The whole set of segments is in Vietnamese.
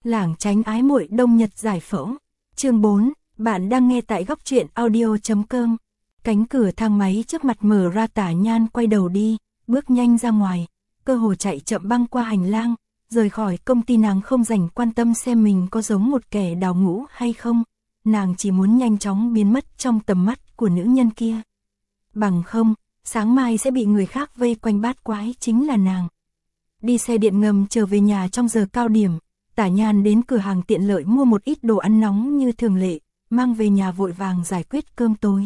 Lảng tránh ái muội đông nhật giải phẫu. Chương 4, bạn đang nghe tại góc truyện audio.com. Cánh cửa thang máy trước mặt mở ra, Tả Nhan quay đầu đi, bước nhanh ra ngoài, cơ hồ chạy chậm băng qua hành lang, rời khỏi công ty. Nàng không rảnh quan tâm xem mình có giống một kẻ đào ngũ hay không, nàng chỉ muốn nhanh chóng biến mất trong tầm mắt của nữ nhân kia. Bằng không, sáng mai sẽ bị người khác vây quanh bát quái chính là nàng. Đi xe điện ngầm trở về nhà trong giờ cao điểm, Tả Nhan đến cửa hàng tiện lợi mua một ít đồ ăn nóng như thường lệ, mang về nhà vội vàng giải quyết cơm tối.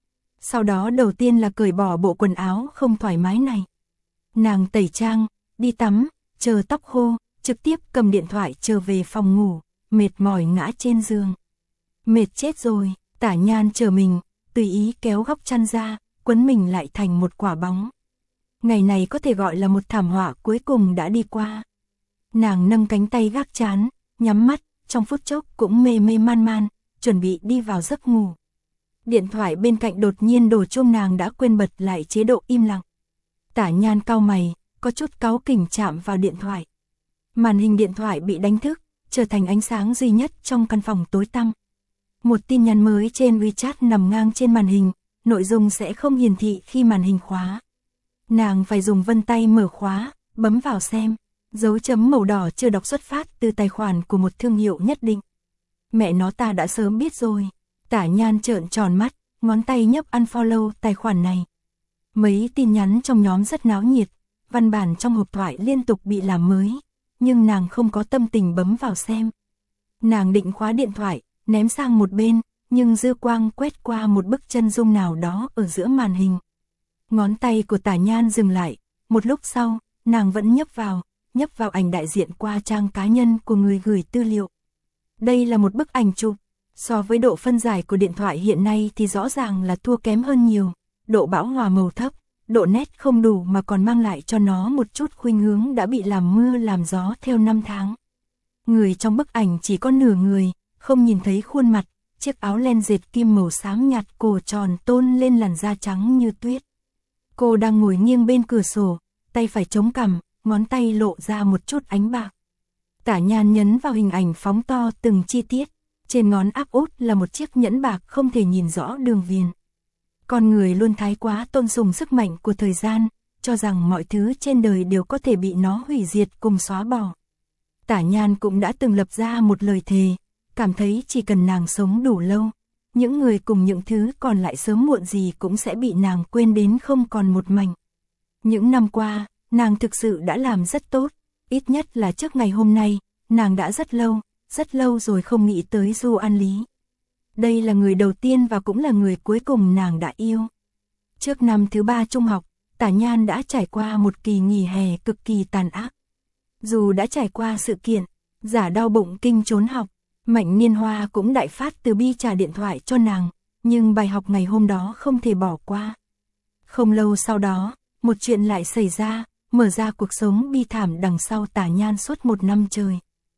Sau đó đầu tiên là cởi bỏ bộ quần áo không thoải mái này. Nàng tẩy trang, đi tắm, chờ tóc khô, trực tiếp cầm điện thoại trở về phòng ngủ, mệt mỏi ngã trên giường. Mệt chết rồi, Tả Nhan chờ mình, tùy ý kéo góc chăn ra, quấn mình lại thành một quả bóng. Ngày này có thể gọi là một thảm họa cuối cùng đã đi qua. Nàng nâng cánh tay gác trán, nhắm mắt, trong phút chốc cũng mê mê man man, chuẩn bị đi vào giấc ngủ. Điện thoại bên cạnh đột nhiên đổ chuông, nàng đã quên bật lại chế độ im lặng. Tả Nhan cau mày, có chút cáu kỉnh chạm vào điện thoại. Màn hình điện thoại bị đánh thức, trở thành ánh sáng duy nhất trong căn phòng tối tăm. Một tin nhắn mới trên WeChat nằm ngang trên màn hình, nội dung sẽ không hiển thị khi màn hình khóa. Nàng phải dùng vân tay mở khóa, bấm vào xem. Dấu chấm màu đỏ chưa đọc xuất phát từ tài khoản của một thương hiệu nhất định. Mẹ nó, ta đã sớm biết rồi. Tả Nhan trợn tròn mắt, ngón tay nhấp unfollow tài khoản này. Mấy tin nhắn trong nhóm rất náo nhiệt, văn bản trong hộp thoại liên tục bị làm mới, nhưng nàng không có tâm tình bấm vào xem. Nàng định khóa điện thoại, ném sang một bên, nhưng dư quang quét qua một bức chân dung nào đó ở giữa màn hình. Ngón tay của Tả Nhan dừng lại, một lúc sau, nàng vẫn nhấp vào ảnh đại diện qua trang cá nhân của người gửi tư liệu. Đây là một bức ảnh chụp, so với độ phân giải của điện thoại hiện nay thì rõ ràng là thua kém hơn nhiều, độ bão hòa màu thấp, độ nét không đủ mà còn mang lại cho nó một chút khuynh hướng đã bị làm mưa làm gió theo năm tháng. Người trong bức ảnh chỉ có nửa người, không nhìn thấy khuôn mặt, chiếc áo len dệt kim màu xám nhạt cổ tròn tôn lên làn da trắng như tuyết. Cô đang ngồi nghiêng bên cửa sổ, tay phải chống cằm, ngón tay lộ ra một chút ánh bạc. Tả Nhan nhấn vào hình ảnh phóng to từng chi tiết, trên ngón áp út là một chiếc nhẫn bạc không thể nhìn rõ đường viền. Con người luôn thái quá tôn sùng sức mạnh của thời gian, cho rằng mọi thứ trên đời đều có thể bị nó hủy diệt cùng xóa bỏ. Tả Nhan cũng đã từng lập ra một lời thề, cảm thấy chỉ cần nàng sống đủ lâu, những người cùng những thứ còn lại sớm muộn gì cũng sẽ bị nàng quên đến không còn một mảnh. Những năm qua, nàng thực sự đã làm rất tốt, ít nhất là trước ngày hôm nay, nàng đã rất lâu rồi không nghĩ tới Du An Lý. Đây là người đầu tiên và cũng là người cuối cùng nàng đã yêu. Trước năm thứ 3 trung học, Tả Nhan đã trải qua một kỳ nghỉ hè cực kỳ tàn ác. Dù đã trải qua sự kiện, giả đau bụng kinh trốn học, Mạnh Niên Hoa cũng đại phát từ bi trả điện thoại cho nàng, nhưng bài học ngày hôm đó không thể bỏ qua. Không lâu sau đó, một chuyện lại xảy ra, mở ra cuộc sống bi thảm đằng sau Tả Nhan suốt một năm trời.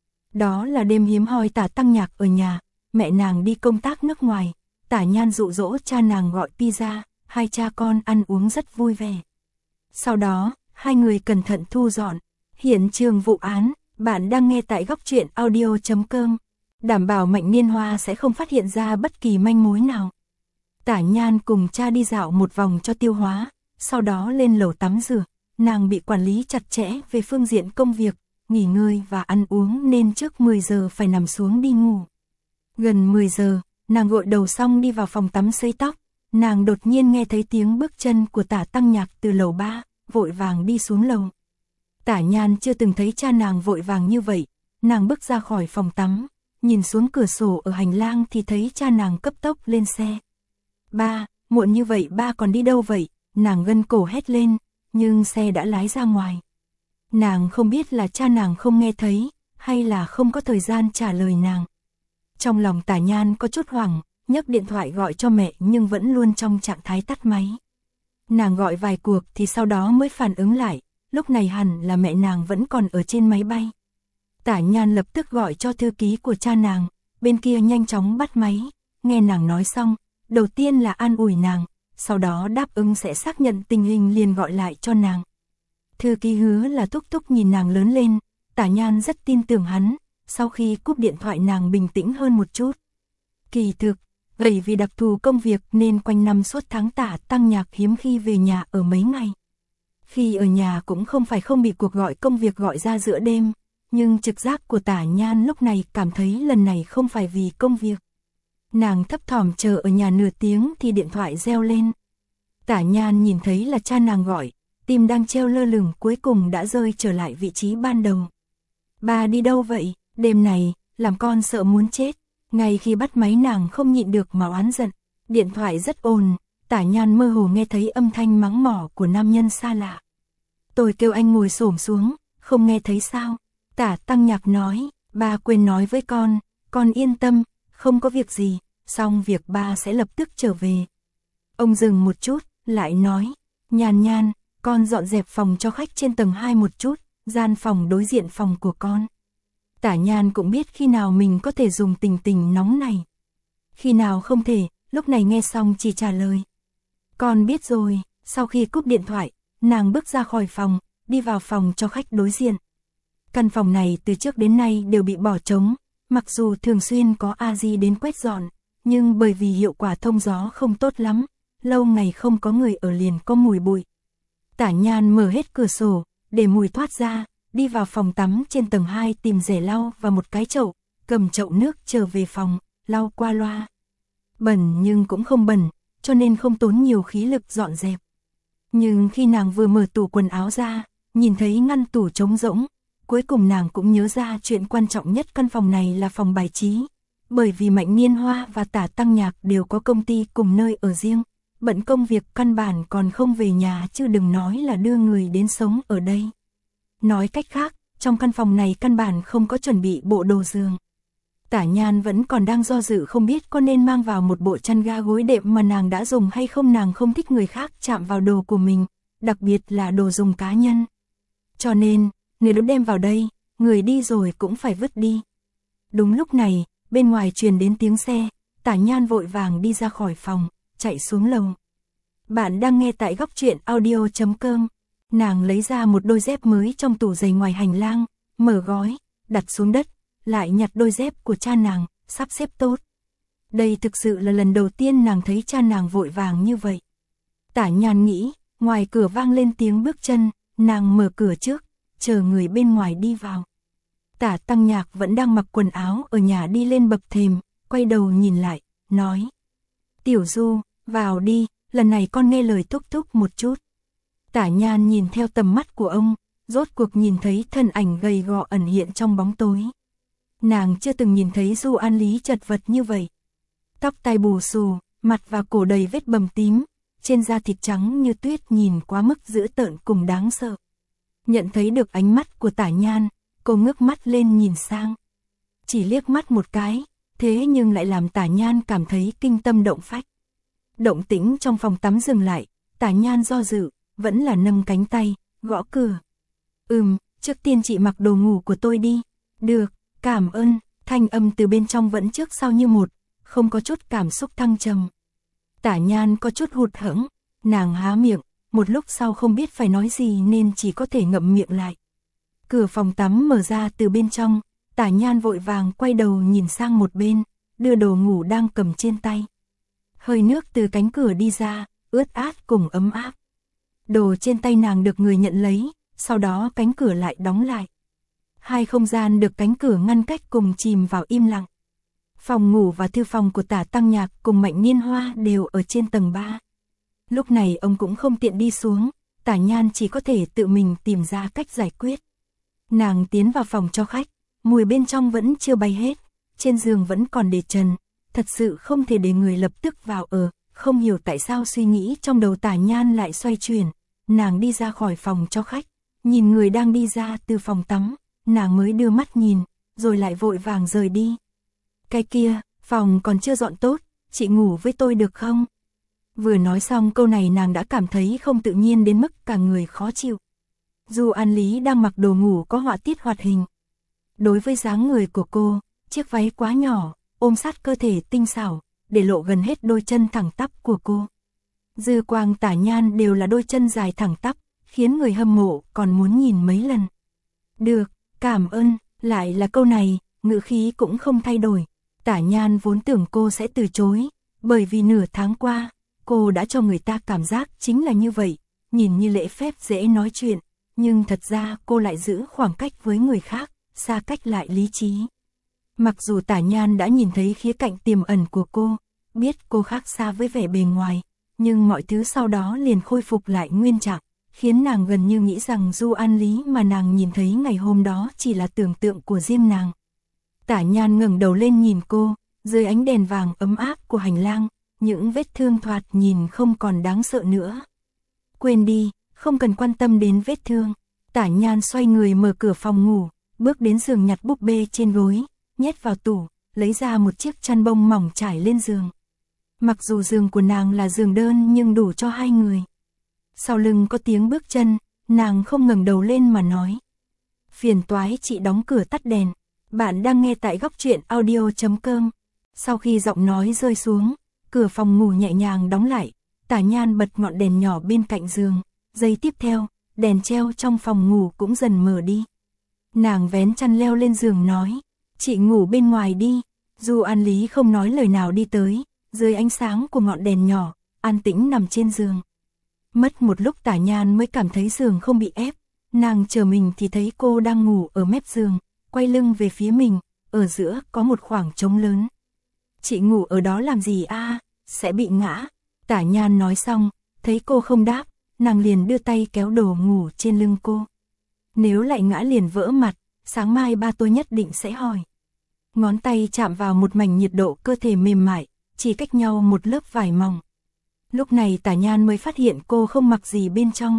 Đó là đêm hiếm hoi Tả Tăng Nhạc ở nhà, mẹ nàng đi công tác nước ngoài, Tả Nhan dụ dỗ cha nàng gọi pizza, hai cha con ăn uống rất vui vẻ. Sau đó, hai người cẩn thận thu dọn hiện trường vụ án. Bạn đang nghe tại góc truyện audio.com, đảm bảo Mạnh Niên Hoa sẽ không phát hiện ra bất kỳ manh mối nào. Tả Nhan cùng cha đi dạo một vòng cho tiêu hóa, sau đó lên lầu tắm rửa. Nàng bị quản lý chặt chẽ về phương diện công việc, nghỉ ngơi và ăn uống nên trước 10 giờ phải nằm xuống đi ngủ. Gần 10 giờ, nàng gội đầu xong đi vào phòng tắm sấy tóc, nàng đột nhiên nghe thấy tiếng bước chân của Tả Tăng Nhạc từ lầu 3, vội vàng đi xuống lầu. Tả Nhan chưa từng thấy cha nàng vội vàng như vậy, nàng bước ra khỏi phòng tắm, nhìn xuống cửa sổ ở hành lang thì thấy cha nàng cấp tốc lên xe. Ba, muộn như vậy ba còn đi đâu vậy? Nàng gân cổ hét lên, nhưng xe đã lái ra ngoài. Nàng không biết là cha nàng không nghe thấy, hay là không có thời gian trả lời nàng. Trong lòng Tả Nhan có chút hoảng, nhấc điện thoại gọi cho mẹ nhưng vẫn luôn trong trạng thái tắt máy. Nàng gọi vài cuộc thì sau đó mới phản ứng lại, lúc này hẳn là mẹ nàng vẫn còn ở trên máy bay. Tả Nhan lập tức gọi cho thư ký của cha nàng, bên kia nhanh chóng bắt máy, nghe nàng nói xong, đầu tiên là an ủi nàng, sau đó đáp ứng sẽ xác nhận tình hình liền gọi lại cho nàng. Thư ký hứa là thúc thúc nhìn nàng lớn lên, Tả Nhan rất tin tưởng hắn, sau khi cúp điện thoại nàng bình tĩnh hơn một chút. Kỳ thực, bởi vì đặc thù công việc nên quanh năm suốt tháng Tả Tăng Nhạc hiếm khi về nhà ở mấy ngày. Khi ở nhà cũng không phải không bị cuộc gọi công việc gọi ra giữa đêm, nhưng trực giác của Tả Nhan lúc này cảm thấy lần này không phải vì công việc. Nàng thấp thỏm chờ ở nhà nửa tiếng thì điện thoại reo lên. Tả Nhan nhìn thấy là cha nàng gọi, tim đang treo lơ lửng cuối cùng đã rơi trở lại vị trí ban đầu. Ba đi đâu vậy, đêm này, làm con sợ muốn chết. Ngay khi bắt máy nàng không nhịn được mà oán giận, điện thoại rất ồn, Tả Nhan mơ hồ nghe thấy âm thanh mắng mỏ của nam nhân xa lạ. Tôi kêu anh ngồi xổm xuống, không nghe thấy sao? Tả Tăng Nhạc nói, ba quên nói với con yên tâm, không có việc gì, xong việc ba sẽ lập tức trở về. Ông dừng một chút, lại nói, Nhan, con dọn dẹp phòng cho khách trên tầng 2 một chút, gian phòng đối diện phòng của con. Tả Nhan cũng biết khi nào mình có thể dùng tình nóng này. Khi nào không thể, lúc này nghe xong chỉ trả lời. Con biết rồi, sau khi cúp điện thoại, nàng bước ra khỏi phòng, đi vào phòng cho khách đối diện. Căn phòng này từ trước đến nay đều bị bỏ trống, mặc dù thường xuyên có A-di đến quét dọn, nhưng bởi vì hiệu quả thông gió không tốt lắm, lâu ngày không có người ở liền có mùi bụi. Tả Nhan mở hết cửa sổ, để mùi thoát ra, đi vào phòng tắm trên tầng 2 tìm rẻ lau và một cái chậu, cầm chậu nước trở về phòng, lau qua loa. Bẩn nhưng cũng không bẩn, cho nên không tốn nhiều khí lực dọn dẹp. Nhưng khi nàng vừa mở tủ quần áo ra, nhìn thấy ngăn tủ trống rỗng, cuối cùng nàng cũng nhớ ra chuyện quan trọng nhất căn phòng này là phòng bài trí. Bởi vì Mạnh Niên Hoa và Tả Tăng Nhạc đều có công ty cùng nơi ở riêng, bận công việc căn bản còn không về nhà chứ đừng nói là đưa người đến sống ở đây. Nói cách khác, trong căn phòng này căn bản không có chuẩn bị bộ đồ giường. Tả Nhan vẫn còn đang do dự không biết có nên mang vào một bộ chăn ga gối đệm mà nàng đã dùng hay không. Nàng không thích người khác chạm vào đồ của mình, đặc biệt là đồ dùng cá nhân. Cho nên, nếu đem vào đây, người đi rồi cũng phải vứt đi. Đúng lúc này, bên ngoài truyền đến tiếng xe, Tả Nhan vội vàng đi ra khỏi phòng, chạy xuống lầu. Bạn đang nghe tại Góc Truyện Audio.com. Nàng lấy ra một đôi dép mới trong tủ giày ngoài hành lang, mở gói, đặt xuống đất, lại nhặt đôi dép của cha nàng, sắp xếp tốt. Đây thực sự là lần đầu tiên nàng thấy cha nàng vội vàng như vậy. Tả Nhan nghĩ, ngoài cửa vang lên tiếng bước chân, nàng mở cửa trước, chờ người bên ngoài đi vào. Tả Tăng Nhạc vẫn đang mặc quần áo ở nhà đi lên bậc thềm, quay đầu nhìn lại, nói. Tiểu Du, vào đi, lần này con nghe lời thúc thúc một chút. Tả Nhan nhìn theo tầm mắt của ông, rốt cuộc nhìn thấy thân ảnh gầy gò ẩn hiện trong bóng tối. Nàng chưa từng nhìn thấy Du An Lý chật vật như vậy. Tóc tai bù xù, mặt và cổ đầy vết bầm tím, trên da thịt trắng như tuyết nhìn quá mức dữ tợn cùng đáng sợ. Nhận thấy được ánh mắt của Tả Nhan, cô ngước mắt lên nhìn sang. Chỉ liếc mắt một cái, thế nhưng lại làm Tả Nhan cảm thấy kinh tâm động phách. Động tĩnh trong phòng tắm dừng lại, Tả Nhan do dự, vẫn là nâng cánh tay, gõ cửa. Trước tiên chị mặc đồ ngủ của tôi đi. Được, cảm ơn. Thanh âm từ bên trong vẫn trước sau như một, không có chút cảm xúc thăng trầm. Tả Nhan có chút hụt hẫng, nàng há miệng, một lúc sau không biết phải nói gì nên chỉ có thể ngậm miệng lại. Cửa phòng tắm mở ra từ bên trong, Tả Nhan vội vàng quay đầu nhìn sang một bên, đưa đồ ngủ đang cầm trên tay. Hơi nước từ cánh cửa đi ra, ướt át cùng ấm áp. Đồ trên tay nàng được người nhận lấy, sau đó cánh cửa lại đóng lại. Hai không gian được cánh cửa ngăn cách cùng chìm vào im lặng. Phòng ngủ và thư phòng của Tả Tăng Nhạc cùng Mạnh Niên Hoa đều ở trên tầng 3. Lúc này ông cũng không tiện đi xuống, Tả Nhan chỉ có thể tự mình tìm ra cách giải quyết. Nàng tiến vào phòng cho khách, mùi bên trong vẫn chưa bay hết, trên giường vẫn còn để trần, thật sự không thể để người lập tức vào ở. Không hiểu tại sao suy nghĩ trong đầu Tả Nhan lại xoay chuyển, nàng đi ra khỏi phòng cho khách, nhìn người đang đi ra từ phòng tắm, nàng mới đưa mắt nhìn, rồi lại vội vàng rời đi. Cái kia, phòng còn chưa dọn tốt, chị ngủ với tôi được không? Vừa nói xong câu này nàng đã cảm thấy không tự nhiên đến mức cả người khó chịu. Du An Lý đang mặc đồ ngủ có họa tiết hoạt hình. Đối với dáng người của cô, chiếc váy quá nhỏ, ôm sát cơ thể tinh xảo, để lộ gần hết đôi chân thẳng tắp của cô. Dư quang Tả Nhan đều là đôi chân dài thẳng tắp, khiến người hâm mộ còn muốn nhìn mấy lần. Được, cảm ơn, lại là câu này, ngữ khí cũng không thay đổi. Tả Nhan vốn tưởng cô sẽ từ chối, bởi vì nửa tháng qua, cô đã cho người ta cảm giác chính là như vậy, nhìn như lễ phép dễ nói chuyện, nhưng thật ra cô lại giữ khoảng cách với người khác, xa cách lại lý trí. Mặc dù Tả Nhan đã nhìn thấy khía cạnh tiềm ẩn của cô, biết cô khác xa với vẻ bề ngoài, nhưng mọi thứ sau đó liền khôi phục lại nguyên trạng, khiến nàng gần như nghĩ rằng Du An Lý mà nàng nhìn thấy ngày hôm đó chỉ là tưởng tượng của riêng nàng. Tả Nhan ngẩng đầu lên nhìn cô, dưới ánh đèn vàng ấm áp của hành lang, những vết thương thoạt nhìn không còn đáng sợ nữa. Quên đi, không cần quan tâm đến vết thương. Tả Nhan xoay người mở cửa phòng ngủ, bước đến giường nhặt búp bê trên gối, nhét vào tủ, lấy ra một chiếc chăn bông mỏng trải lên giường. Mặc dù giường của nàng là giường đơn nhưng đủ cho 2 người. Sau lưng có tiếng bước chân, nàng không ngẩng đầu lên mà nói. Phiền toái chị đóng cửa tắt đèn. Bạn đang nghe tại góc truyện audio.com. Sau khi giọng nói rơi xuống, cửa phòng ngủ nhẹ nhàng đóng lại. Tả Nhan bật ngọn đèn nhỏ bên cạnh giường. Giây tiếp theo, đèn treo trong phòng ngủ cũng dần mờ đi. Nàng vén chăn leo lên giường nói. Chị ngủ bên ngoài đi. Du An Lý không nói lời nào đi tới, dưới ánh sáng của ngọn đèn nhỏ, an tĩnh nằm trên giường. Mất một lúc Tả Nhan mới cảm thấy giường không bị ép. Nàng chờ mình thì thấy cô đang ngủ ở mép giường, quay lưng về phía mình, ở giữa có một khoảng trống lớn. Chị ngủ ở đó làm gì a? Sẽ bị ngã. Tả Nhan nói xong, thấy cô không đáp, nàng liền đưa tay kéo đồ ngủ trên lưng cô. Nếu lại ngã liền vỡ mặt, sáng mai ba tôi nhất định sẽ hỏi. Ngón tay chạm vào một mảnh nhiệt độ cơ thể mềm mại, chỉ cách nhau một lớp vải mỏng. Lúc này Tả Nhan mới phát hiện cô không mặc gì bên trong.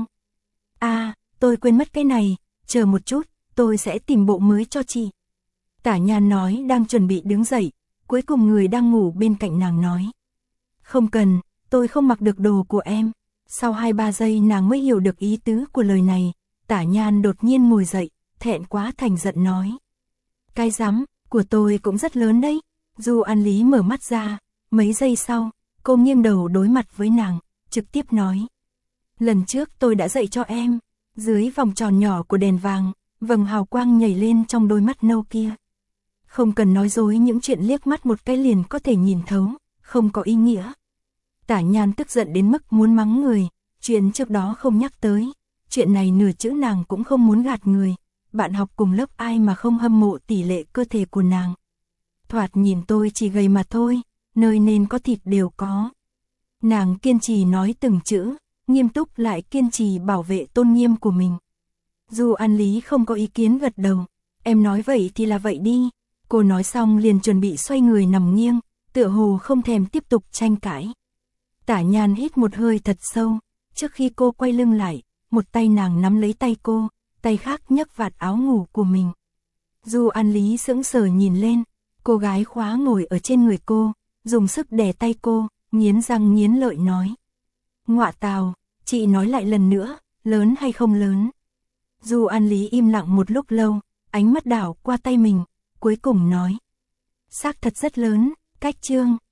Tôi quên mất cái này, chờ một chút, tôi sẽ tìm bộ mới cho chị. Tả Nhan nói đang chuẩn bị đứng dậy, cuối cùng người đang ngủ bên cạnh nàng nói. Không cần, tôi không mặc được đồ của em. Sau 2-3 giây nàng mới hiểu được ý tứ của lời này, Tả Nhan đột nhiên ngồi dậy, thẹn quá thành giận nói. Cái rắm, của tôi cũng rất lớn đấy. Du An Lý mở mắt ra, mấy giây sau, cô nghiêng đầu đối mặt với nàng, trực tiếp nói. Lần trước tôi đã dạy cho em. Dưới vòng tròn nhỏ của đèn vàng, vầng hào quang nhảy lên trong đôi mắt nâu kia. Không cần nói dối, những chuyện liếc mắt một cái liền có thể nhìn thấu, không có ý nghĩa. Tả Nhan tức giận đến mức muốn mắng người, chuyện trước đó không nhắc tới, chuyện này nửa chữ nàng cũng không muốn gạt người. Bạn học cùng lớp ai mà không hâm mộ tỷ lệ cơ thể của nàng. Thoạt nhìn tôi chỉ gầy mà thôi, nơi nên có thịt đều có. Nàng kiên trì nói từng chữ, nghiêm túc lại kiên trì bảo vệ tôn nghiêm của mình. Du An Lý không có ý kiến gật đầu, em nói vậy thì là vậy đi. Cô nói xong liền chuẩn bị xoay người nằm nghiêng, tựa hồ không thèm tiếp tục tranh cãi. Tả Nhan hít một hơi thật sâu, trước khi cô quay lưng lại, một tay nàng nắm lấy tay cô, tay khác nhấc vạt áo ngủ của mình. Du An Lý sững sờ nhìn lên, cô gái khóa ngồi ở trên người cô, dùng sức đè tay cô, nghiến răng nghiến lợi nói. Ngọa tào, chị nói lại lần nữa, lớn hay không lớn? Du An Lý im lặng một lúc lâu, ánh mắt đảo qua tay mình, cuối cùng nói. Xác thật rất lớn, cách chương.